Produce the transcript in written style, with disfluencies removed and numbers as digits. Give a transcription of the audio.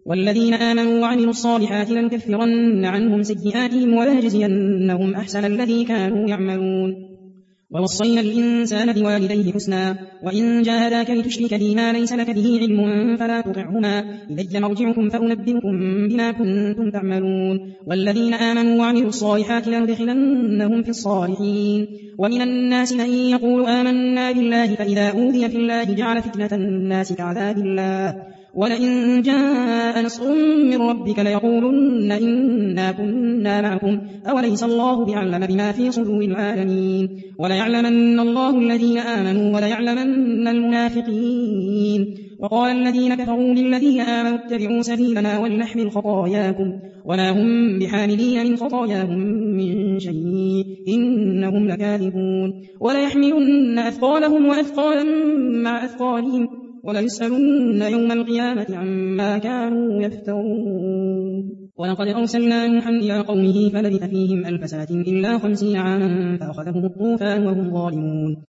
والذين آمنوا وعملوا الصالحات لنكفرن عنهم سيئاتهم ولنجزينهم أحسن الذي كانوا يعملون. ووصينا الإنسان بوالديه حسنا وإن جاهداك لتشرك بي ما ليس لك به علم فلا تطعهما إلي مرجعكم فأنبئكم بما كنتم تعملون. والذين آمنوا وعملوا الصالحات لندخلنهم في الصالحين. ومن الناس من يقول آمنا بالله فإذا أوذي في الله جعل فتنة الناس كعذاب الله ولئن جاء نصر من ربك ليقولن إنا كنا معكم أوليس الله بأعلم بما في صدور العالمين. وليعلمن الله الذين آمنوا وليعلمن المنافقين. وقال الذين كفروا للذين آمنوا اتبعوا سبيلنا ولنحمل خطاياكم وما هم بحاملين من خطاياهم من شيء إنهم لكاذبون. وليحملن أثقالهم وأثقالا مع أثقالهم وليسألن يوم القيامة عما كانوا يفترون. ولقد أرسلنا نوحا إلى قومه فلبث فيهم 1000 سنة إلا 50 عاما فأخذهم الطوفان وهم ظالمون.